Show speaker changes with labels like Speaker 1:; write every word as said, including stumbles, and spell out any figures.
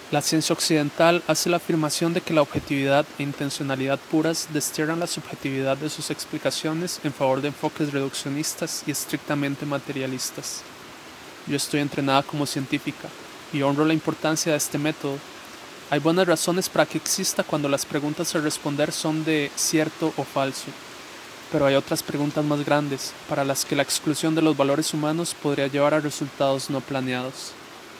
Speaker 1: La ciencia occidental hace la afirmación de que la objetividad e intencionalidad puras destierran la subjetividad de sus explicaciones en favor de enfoques reduccionistas y estrictamente materialistas. Yo estoy entrenada como científica y honro la importancia de este método. Hay buenas razones para que exista cuando las preguntas a responder son de cierto o falso, pero hay otras preguntas más grandes para las que la exclusión de los valores humanos podría llevar a resultados no planeados.